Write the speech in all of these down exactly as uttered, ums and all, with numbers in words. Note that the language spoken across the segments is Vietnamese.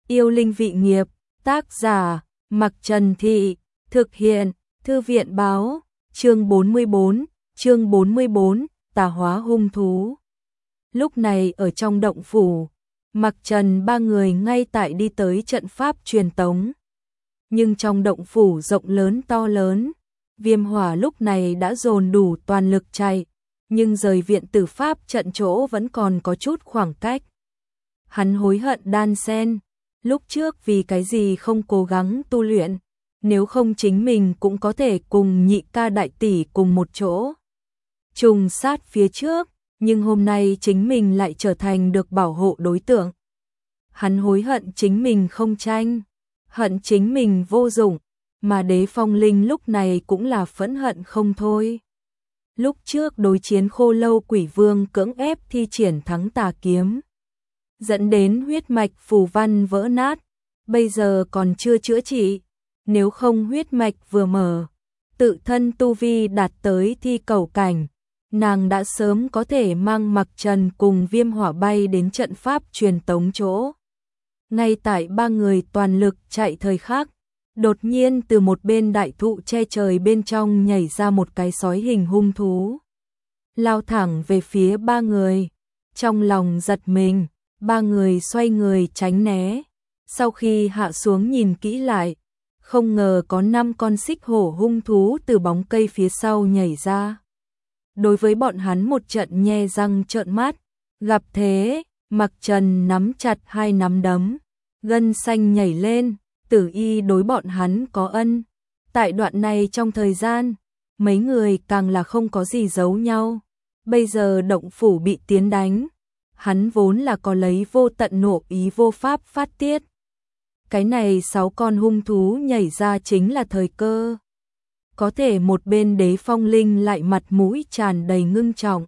Yêu linh vị nghiệp, tác giả, Mặc Trần Thị, thực hiện, Thư viện báo, chương bốn mươi bốn, chương bốn mươi bốn, tà hóa hung thú. Lúc này ở trong động phủ, Mặc Trần ba người ngay tại đi tới trận pháp truyền tống. Nhưng trong động phủ rộng lớn to lớn, Viêm Hỏa lúc này đã dồn đủ toàn lực chạy, nhưng rời viện tử pháp trận chỗ vẫn còn có chút khoảng cách. Hắn hối hận đan sen, lúc trước vì cái gì không cố gắng tu luyện, nếu không chính mình cũng có thể cùng nhị ca đại tỷ cùng một chỗ trùng sát phía trước, nhưng hôm nay chính mình lại trở thành được bảo hộ đối tượng. Hắn hối hận chính mình không tranh, hận chính mình vô dụng, mà Đế Phong Linh lúc này cũng là phẫn hận không thôi. Lúc trước đối chiến Khô Lâu Quỷ Vương cưỡng ép thi triển thắng tà kiếm, dẫn đến huyết mạch phù văn vỡ nát, bây giờ còn chưa chữa trị, nếu không huyết mạch vừa mở, tự thân tu vi đạt tới thi cầu cảnh, nàng đã sớm có thể mang Mặc Trần cùng Viêm Hỏa bay đến trận pháp truyền tống chỗ. Ngay tại ba người toàn lực chạy thời khắc, đột nhiên từ một bên đại thụ che trời bên trong nhảy ra một cái sói hình hung thú, lao thẳng về phía ba người. Trong lòng giật mình, ba người xoay người tránh né. Sau khi hạ xuống nhìn kỹ lại, không ngờ có năm con xích hổ hung thú từ bóng cây phía sau nhảy ra. Đối với bọn hắn một trận nhe răng trợn mắt, gặp thế, Mặc Trần nắm chặt hai nắm đấm, gân xanh nhảy lên, Tử Y đối bọn hắn có ân. Tại đoạn này trong thời gian, mấy người càng là không có gì giấu nhau. Bây giờ động phủ bị tiến đánh, hắn vốn là có lấy vô tận nộ ý vô pháp phát tiết. Cái này sáu con hung thú nhảy ra chính là thời cơ. Có thể một bên Đế Phong Linh lại mặt mũi tràn đầy ngưng trọng.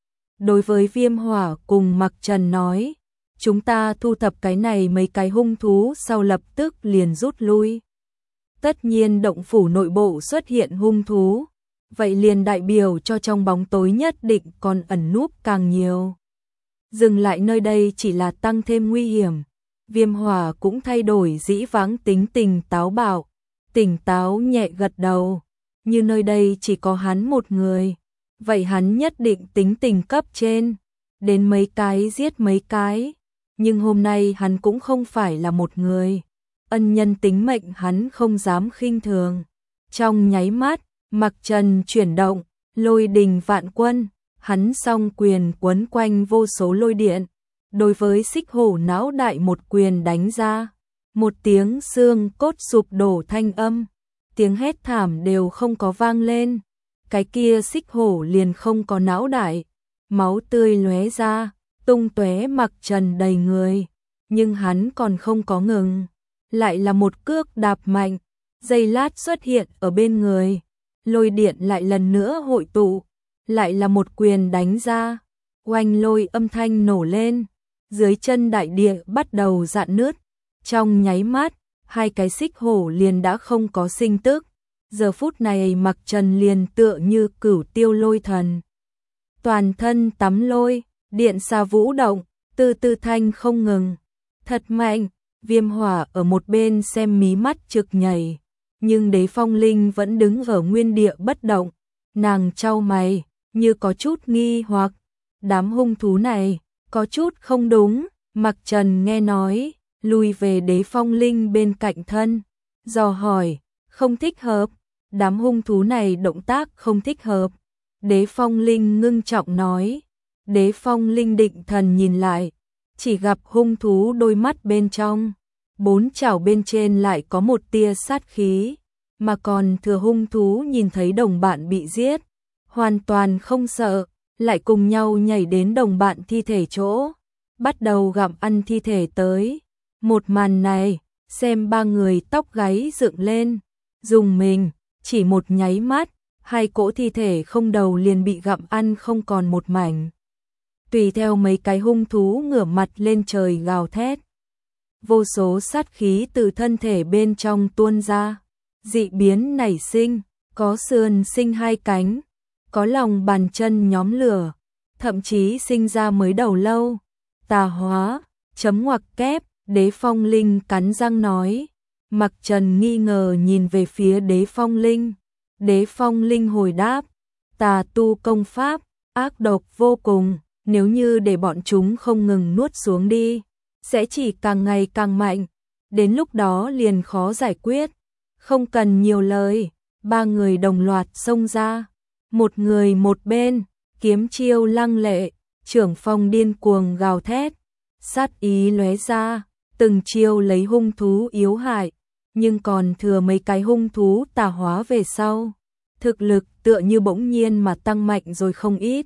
Đối với Viêm Hỏa cùng Mặc Trần nói, chúng ta thu thập cái này mấy cái hung thú sau lập tức liền rút lui. Tất nhiên động phủ nội bộ xuất hiện hung thú, vậy liền đại biểu cho trong bóng tối nhất định còn ẩn núp càng nhiều. Dừng lại nơi đây chỉ là tăng thêm nguy hiểm. Viêm Hỏa cũng thay đổi dĩ vãng tính tình táo bạo, tỉnh táo nhẹ gật đầu, như nơi đây chỉ có hắn một người, vậy hắn nhất định tính tình cấp trên, đến mấy cái giết mấy cái, nhưng hôm nay hắn cũng không phải là một người, ân nhân tính mệnh hắn không dám khinh thường. Trong nháy mắt, Mặc Trần chuyển động, lôi đình vạn quân, hắn song quyền quấn quanh vô số lôi điện, đối với xích hổ não đại một quyền đánh ra, một tiếng xương cốt sụp đổ thanh âm, tiếng hét thảm đều không có vang lên, cái kia xích hổ liền không có não đại, máu tươi lóe ra, tung tóe Mặc Trần đầy người, nhưng hắn còn không có ngừng, lại là một cước đạp mạnh, giây lát xuất hiện ở bên người, lôi điện lại lần nữa hội tụ, lại là một quyền đánh ra, oanh lôi âm thanh nổ lên, dưới chân đại địa bắt đầu rạn nứt, trong nháy mắt, hai cái xích hổ liền đã không có sinh tức, giờ phút này Mặc Trần liền tựa như cửu tiêu lôi thần. Toàn thân tắm lôi, điện xà vũ động, từ từ thanh không ngừng, thật mạnh. Viêm Hỏa ở một bên xem mí mắt trực nhảy, nhưng Đế Phong Linh vẫn đứng ở nguyên địa bất động, nàng chau mày, như có chút nghi hoặc, đám hung thú này, có chút không đúng. Mặc Trần nghe nói, lùi về Đế Phong Linh bên cạnh thân, dò hỏi, không thích hợp, đám hung thú này động tác không thích hợp. Đế Phong Linh ngưng trọng nói, Đế Phong Linh định thần nhìn lại, chỉ gặp hung thú đôi mắt bên trong, bốn chảo bên trên lại có một tia sát khí, mà còn thừa hung thú nhìn thấy đồng bạn bị giết, hoàn toàn không sợ, lại cùng nhau nhảy đến đồng bạn thi thể chỗ, bắt đầu gặm ăn thi thể tới. Một màn này, xem ba người tóc gáy dựng lên, dùng mình, chỉ một nháy mắt, hai cỗ thi thể không đầu liền bị gặm ăn không còn một mảnh. Tùy theo mấy cái hung thú ngửa mặt lên trời gào thét, vô số sát khí từ thân thể bên trong tuôn ra, dị biến nảy sinh, có sườn sinh hai cánh, có lòng bàn chân nhóm lửa, thậm chí sinh ra mới đầu lâu, tà hóa, chấm ngoặc kép, Đế Phong Linh cắn răng nói. Mặc Trần nghi ngờ nhìn về phía Đế Phong Linh. Đế Phong Linh hồi đáp, tà tu công pháp, ác độc vô cùng, nếu như để bọn chúng không ngừng nuốt xuống đi, sẽ chỉ càng ngày càng mạnh, đến lúc đó liền khó giải quyết. Không cần nhiều lời, ba người đồng loạt xông ra, một người một bên, kiếm chiêu lăng lệ, trưởng phong điên cuồng gào thét, sát ý lóe ra, từng chiêu lấy hung thú yếu hại, nhưng còn thừa mấy cái hung thú tà hóa về sau. Thực lực tựa như bỗng nhiên mà tăng mạnh rồi không ít.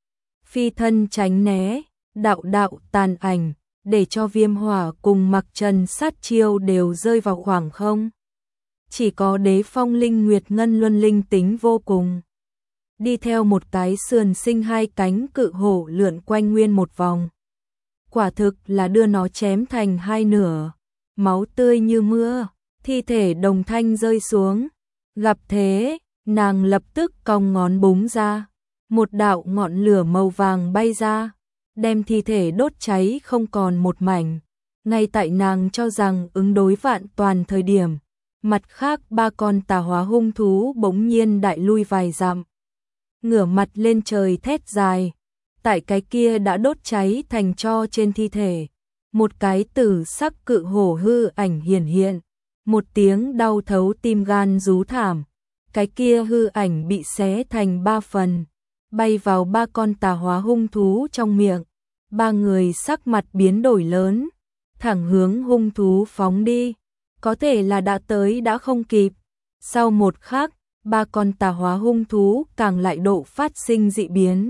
Phi thân tránh né, đạo đạo tàn ảnh, để cho Viêm Hỏa cùng Mặc Trần sát chiêu đều rơi vào khoảng không. Chỉ có Đế Phong Linh Nguyệt Ngân Luân linh tính vô cùng. Đi theo một cái sườn sinh hai cánh cự hổ lượn quanh nguyên một vòng. Quả thực là đưa nó chém thành hai nửa, máu tươi như mưa, thi thể đồng thanh rơi xuống. Gặp thế, nàng lập tức cong ngón búng ra, một đạo ngọn lửa màu vàng bay ra, đem thi thể đốt cháy không còn một mảnh. Ngay tại nàng cho rằng ứng đối vạn toàn thời điểm, mặt khác ba con tà hóa hung thú bỗng nhiên đại lui vài dặm, ngửa mặt lên trời thét dài. Tại cái kia đã đốt cháy thành tro trên thi thể, một cái tử sắc cự hổ hư ảnh hiển hiện, một tiếng đau thấu tim gan rú thảm. Cái kia hư ảnh bị xé thành ba phần, bay vào ba con tà hóa hung thú trong miệng. Ba người sắc mặt biến đổi lớn, thẳng hướng hung thú phóng đi. Có thể là đã tới đã không kịp. Sau một khắc, ba con tà hóa hung thú càng lại độ phát sinh dị biến.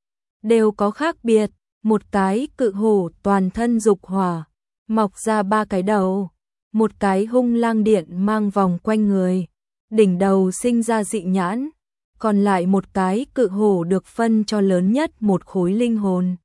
Đều có khác biệt, một cái cự hổ toàn thân dục hỏa, mọc ra ba cái đầu, một cái hung lang điện mang vòng quanh người, đỉnh đầu sinh ra dị nhãn, còn lại một cái cự hổ được phân cho lớn nhất một khối linh hồn.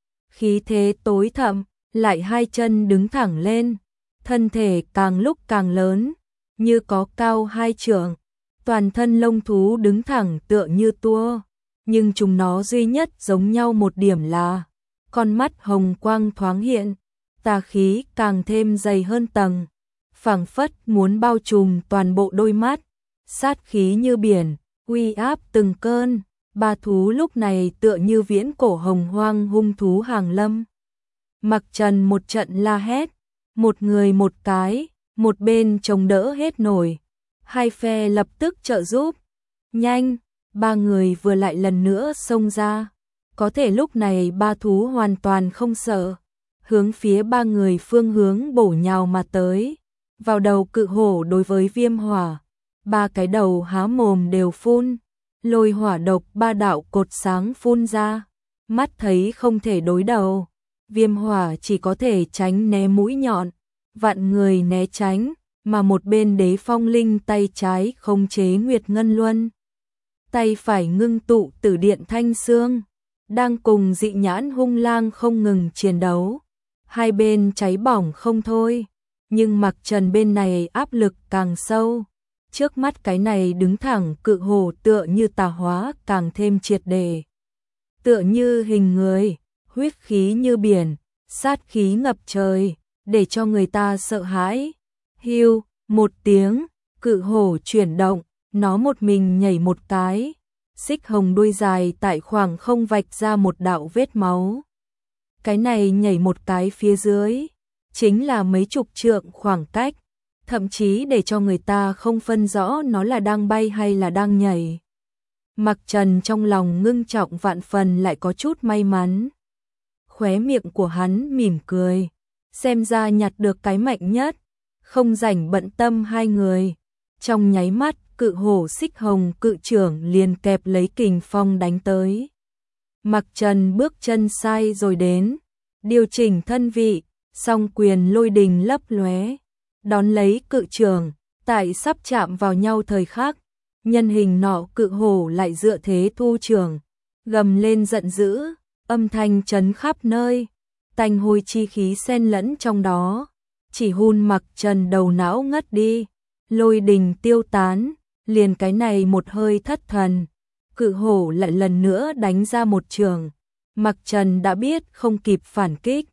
Khí thế tối thẫm, lại hai chân đứng thẳng lên, thân thể càng lúc càng lớn, như có cao hai trượng, toàn thân lông thú đứng thẳng tựa như tua, nhưng chúng nó duy nhất giống nhau một điểm là con mắt hồng quang thoáng hiện, tà khí càng thêm dày hơn tầng, phảng phất muốn bao trùm toàn bộ đôi mắt, sát khí như biển, uy áp từng cơn. Ba thú lúc này tựa như viễn cổ hồng hoang hung thú hàng lâm. Mặc Trần một trận la hét, một người một cái, một bên chống đỡ hết nổi, hai phe lập tức trợ giúp. Nhanh, ba người vừa lại lần nữa xông ra. Có thể lúc này ba thú hoàn toàn không sợ, hướng phía ba người phương hướng bổ nhào mà tới. Vào đầu cự hổ đối với Viêm Hỏa, ba cái đầu há mồm đều phun, lôi hỏa độc ba đạo cột sáng phun ra, mắt thấy không thể đối đầu. Viêm Hỏa chỉ có thể tránh né mũi nhọn, vạn người né tránh, mà một bên Đế Phong Linh tay trái khống chế Nguyệt Ngân Luân, tay phải ngưng tụ Tử Điện Thanh Xương, đang cùng dị nhãn hung lang không ngừng chiến đấu. Hai bên cháy bỏng không thôi, nhưng Mặc Trần bên này áp lực càng sâu. Trước mắt cái này đứng thẳng cự hổ tựa như tà hóa càng thêm triệt để. Tựa như hình người, huyết khí như biển, sát khí ngập trời, để cho người ta sợ hãi. Hiu, một tiếng, cự hổ chuyển động, nó một mình nhảy một cái, xích hồng đuôi dài tại khoảng không vạch ra một đạo vết máu. Cái này nhảy một cái phía dưới, chính là mấy chục trượng khoảng cách, thậm chí để cho người ta không phân rõ nó là đang bay hay là đang nhảy. Mặc Trần trong lòng ngưng trọng vạn phần lại có chút may mắn. Khóe miệng của hắn mỉm cười, xem ra nhặt được cái mạnh nhất, không rảnh bận tâm hai người. Trong nháy mắt, cự hổ xích hồng cự trưởng liền kẹp lấy kình phong đánh tới. Mặc Trần bước chân sai rồi đến, điều chỉnh thân vị, song quyền lôi đình lấp lóe, đón lấy cự trưởng, tại sắp chạm vào nhau thời khắc, nhân hình nọ cự hổ lại dựa thế thu trưởng, gầm lên giận dữ, âm thanh chấn khắp nơi, tanh hôi chi khí xen lẫn trong đó, chỉ hun Mặc Trần đầu não ngất đi, lôi đình tiêu tán, liền cái này một hơi thất thần, cự hổ lại lần nữa đánh ra một trường. Mặc Trần đã biết không kịp phản kích,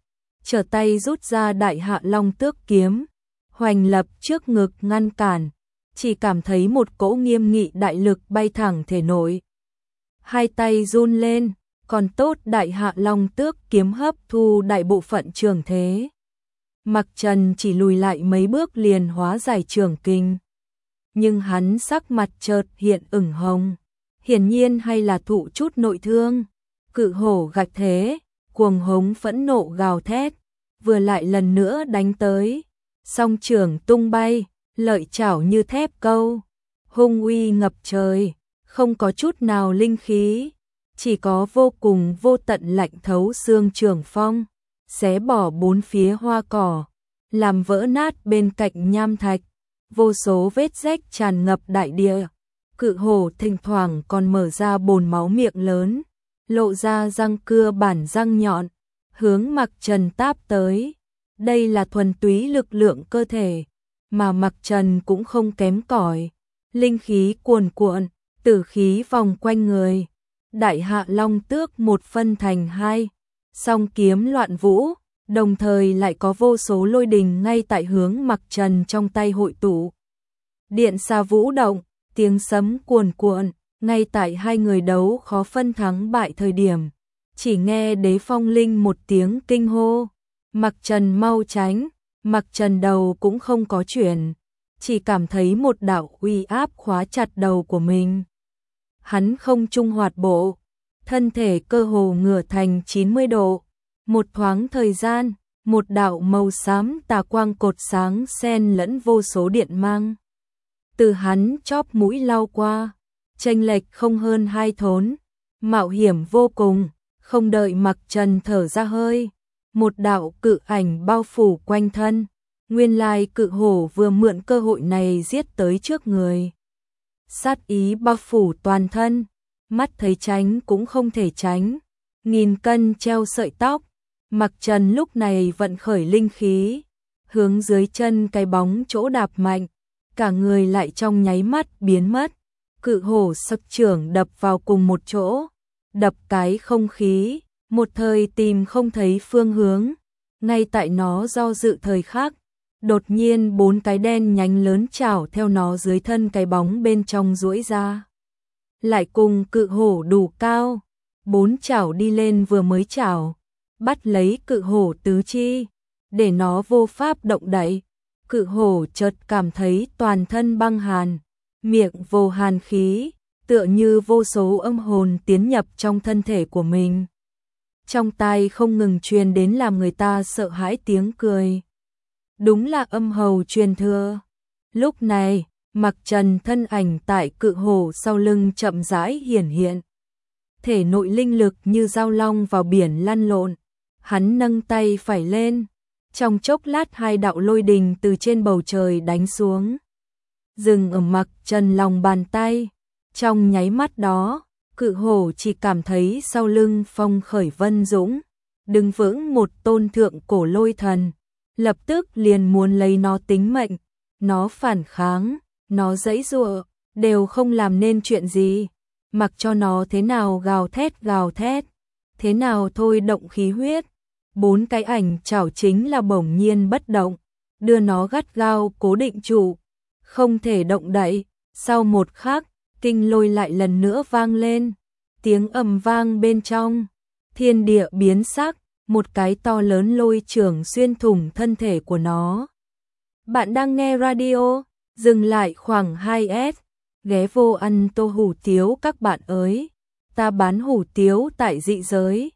trở tay rút ra Đại Hạ Long Tước kiếm, hoành lập trước ngực ngăn cản, chỉ cảm thấy một cỗ nghiêm nghị đại lực bay thẳng thể nội. Hai tay run lên, còn tốt Đại Hạ Long Tước kiếm hấp thu đại bộ phận trường thế. Mặc Trần chỉ lùi lại mấy bước liền hóa giải trường kinh. Nhưng hắn sắc mặt chợt hiện ửng hồng, hiển nhiên hay là thụ chút nội thương. Cự hổ gạch thế, cuồng hống phẫn nộ gào thét, vừa lại lần nữa đánh tới. Song trường tung bay, lợi chảo như thép câu, hung uy ngập trời, không có chút nào linh khí, chỉ có vô cùng vô tận lạnh thấu xương trường phong, xé bỏ bốn phía hoa cỏ, làm vỡ nát bên cạnh nham thạch, vô số vết rách tràn ngập đại địa. Cự hổ thỉnh thoảng còn mở ra bồn máu miệng lớn, lộ ra răng cưa bản răng nhọn, hướng Mặc Trần táp tới. Đây là thuần túy lực lượng cơ thể, mà Mặc Trần cũng không kém cỏi, linh khí cuồn cuộn, tử khí vòng quanh người. Đại Hạ Long Tước một phân thành hai, song kiếm loạn vũ, đồng thời lại có vô số lôi đình ngay tại hướng Mặc Trần trong tay hội tụ. Điện xà vũ động, tiếng sấm cuồn cuộn, ngay tại hai người đấu khó phân thắng bại thời điểm, chỉ nghe Đế Phong Linh một tiếng kinh hô, Mặc Trần mau tránh. Mặc Trần đầu cũng không có chuyển, chỉ cảm thấy một đạo uy áp khóa chặt đầu của mình. Hắn không trung hoạt bộ, thân thể cơ hồ ngửa thành chín mươi độ, một thoáng thời gian, một đạo màu xám tà quang cột sáng xen lẫn vô số điện mang từ hắn chóp mũi lao qua, chênh lệch không hơn hai thốn, mạo hiểm vô cùng. Không đợi Mặc Trần thở ra hơi, một đạo cự ảnh bao phủ quanh thân. Nguyên lai cự hổ vừa mượn cơ hội này giết tới trước người. Sát ý bao phủ toàn thân, mắt thấy tránh cũng không thể tránh. Nghìn cân treo sợi tóc, Mặc Trần lúc này vận khởi linh khí, hướng dưới chân cái bóng chỗ đạp mạnh, cả người lại trong nháy mắt biến mất. Cự hổ sập trưởng đập vào cùng một chỗ, đập cái không khí, một thời tìm không thấy phương hướng. Ngay tại nó do dự thời khắc, đột nhiên bốn cái đen nhánh lớn chảo theo nó dưới thân cái bóng bên trong duỗi ra. Lại cùng cự hổ đủ cao, bốn chảo đi lên vừa mới chảo, bắt lấy cự hổ tứ chi, để nó vô pháp động đậy. Cự hổ chợt cảm thấy toàn thân băng hàn, miệng vô hàn khí, tựa như vô số âm hồn tiến nhập trong thân thể của mình. Trong tai không ngừng truyền đến làm người ta sợ hãi tiếng cười. Đúng là âm hầu truyền thừa. Lúc này, Mặc Trần thân ảnh tại cự hổ sau lưng chậm rãi hiển hiện. Thể nội linh lực như dao long vào biển lăn lộn. Hắn nâng tay phải lên. Trong chốc lát hai đạo lôi đình từ trên bầu trời đánh xuống, dừng ở Mặc Trần lòng bàn tay. Trong nháy mắt đó, cự hổ chỉ cảm thấy sau lưng phong khởi vân dũng, đứng vững một tôn thượng cổ lôi thần, lập tức liền muốn lấy nó tính mệnh. Nó phản kháng, nó giãy giụa, đều không làm nên chuyện gì. Mặc cho nó thế nào gào thét gào thét, thế nào thôi động khí huyết, bốn cái ảnh chảo chính là bỗng nhiên bất động, đưa nó gắt gao cố định trụ, không thể động đậy. Sau một khắc, kinh lôi lại lần nữa vang lên, tiếng ầm vang bên trong, thiên địa biến sắc, một cái to lớn lôi chưởng xuyên thủng thân thể của nó. Bạn đang nghe radio, dừng lại khoảng hai S, ghé vô ăn tô hủ tiếu các bạn ơi, ta bán hủ tiếu tại dị giới.